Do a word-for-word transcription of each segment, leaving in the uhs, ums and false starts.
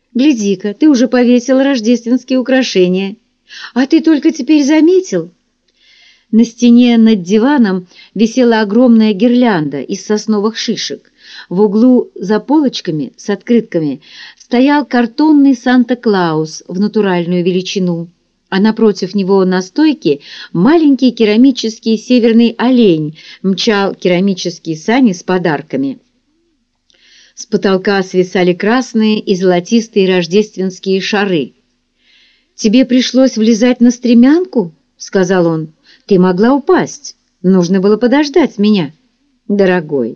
Гляди-ка, ты уже повесил рождественские украшения. А ты только теперь заметил?» На стене над диваном висела огромная гирлянда из сосновых шишек. В углу за полочками с открытками стоял картонный Санта-Клаус в натуральную величину, а напротив него на стойке маленький керамический северный олень мчал керамические сани с подарками. С потолка свисали красные и золотистые рождественские шары. «Тебе пришлось влезать на стремянку?» — сказал он. «Ты могла упасть. Нужно было подождать меня». «Дорогой,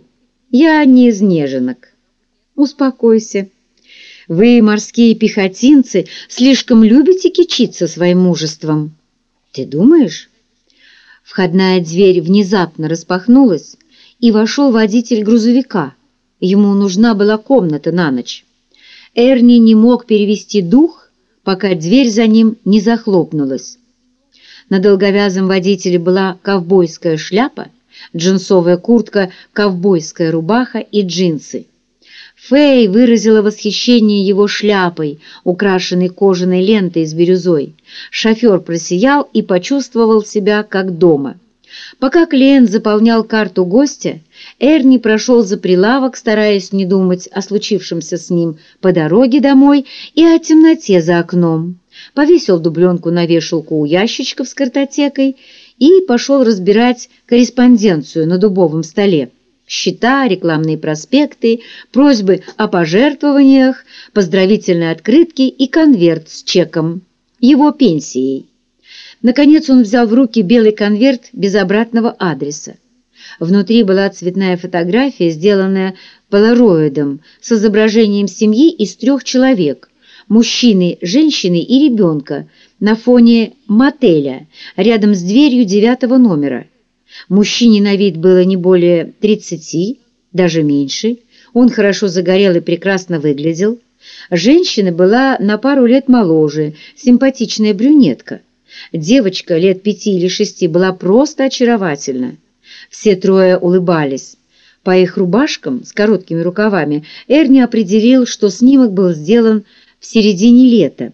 я не из неженок». «Успокойся. Вы, морские пехотинцы, слишком любите кичиться своим мужеством». «Ты думаешь?» Входная дверь внезапно распахнулась, и вошел водитель грузовика. Ему нужна была комната на ночь. Эрни не мог перевести дух, пока дверь за ним не захлопнулась. На долговязом водителе была ковбойская шляпа, джинсовая куртка, ковбойская рубаха и джинсы. Фэй выразила восхищение его шляпой, украшенной кожаной лентой с бирюзой. Шофер просиял и почувствовал себя как дома. Пока клиент заполнял карту гостя, Эрни прошел за прилавок, стараясь не думать о случившемся с ним по дороге домой и о темноте за окном. Повесил дубленку на вешалку у ящичков с картотекой и пошел разбирать корреспонденцию на дубовом столе. Счета, рекламные проспекты, просьбы о пожертвованиях, поздравительные открытки и конверт с чеком, его пенсией. Наконец он взял в руки белый конверт без обратного адреса. Внутри была цветная фотография, сделанная полароидом с изображением семьи из трех человек – мужчины, женщины и ребенка на фоне мотеля рядом с дверью девятого номера. Мужчине на вид было не более тридцати, даже меньше. Он хорошо загорел и прекрасно выглядел. Женщина была на пару лет моложе, симпатичная брюнетка. Девочка лет пяти или шести была просто очаровательна. Все трое улыбались. По их рубашкам с короткими рукавами Эрни определил, что снимок был сделан в середине лета.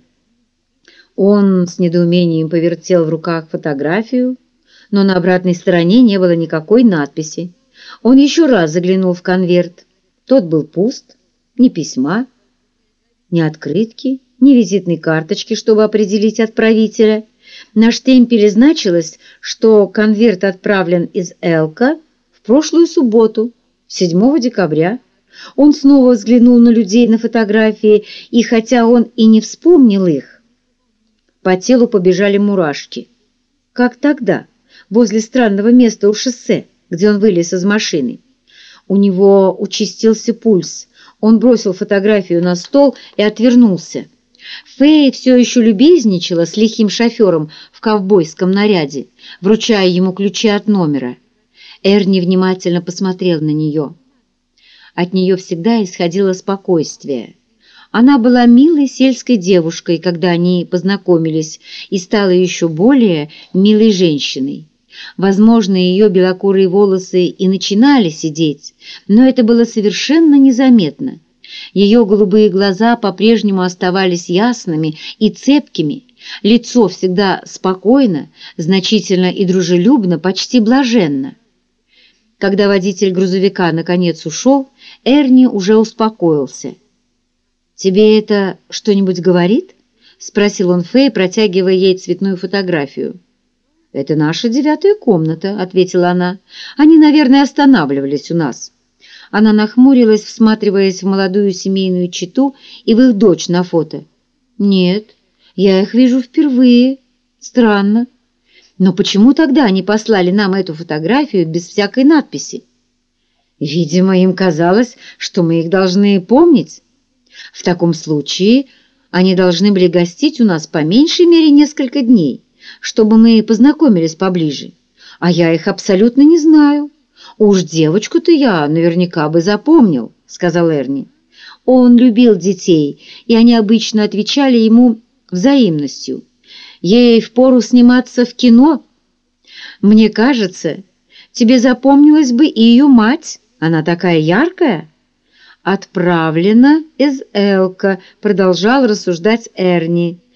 Он с недоумением повертел в руках фотографию, но на обратной стороне не было никакой надписи. Он еще раз заглянул в конверт. Тот был пуст, ни письма, ни открытки, ни визитной карточки, чтобы определить отправителя. На штемпеле значилось, что конверт отправлен из Элка в прошлую субботу, седьмого декабря. Он снова взглянул на людей на фотографии, и хотя он и не вспомнил их, по телу побежали мурашки. Как тогда, возле странного места у шоссе, где он вылез из машины. У него участился пульс. Он бросил фотографию на стол и отвернулся. Фэй все еще любезничала с лихим шофером в ковбойском наряде, вручая ему ключи от номера. Эрни внимательно посмотрел на нее. От нее всегда исходило спокойствие. Она была милой сельской девушкой, когда они познакомились, и стала еще более милой женщиной. Возможно, ее белокурые волосы и начинали сидеть, но это было совершенно незаметно. Ее голубые глаза по-прежнему оставались ясными и цепкими, лицо всегда спокойно, значительно и дружелюбно, почти блаженно. Когда водитель грузовика наконец ушел, Эрни уже успокоился. «Тебе это что-нибудь говорит?» — спросил он Фэй, протягивая ей цветную фотографию. «Это наша девятая комната», — ответила она. «Они, наверное, останавливались у нас». Она нахмурилась, всматриваясь в молодую семейную чету и в их дочь на фото. «Нет, я их вижу впервые. Странно. Но почему тогда они послали нам эту фотографию без всякой надписи?» «Видимо, им казалось, что мы их должны помнить. В таком случае они должны были гостить у нас по меньшей мере несколько дней, чтобы мы познакомились поближе. А я их абсолютно не знаю. Уж девочку-то я наверняка бы запомнил», — сказал Эрни. Он любил детей, и они обычно отвечали ему взаимностью. «Ей впору сниматься в кино. Мне кажется, тебе запомнилась бы и ее мать, она такая яркая». «Отправлено из Элка», — продолжал рассуждать Эрни.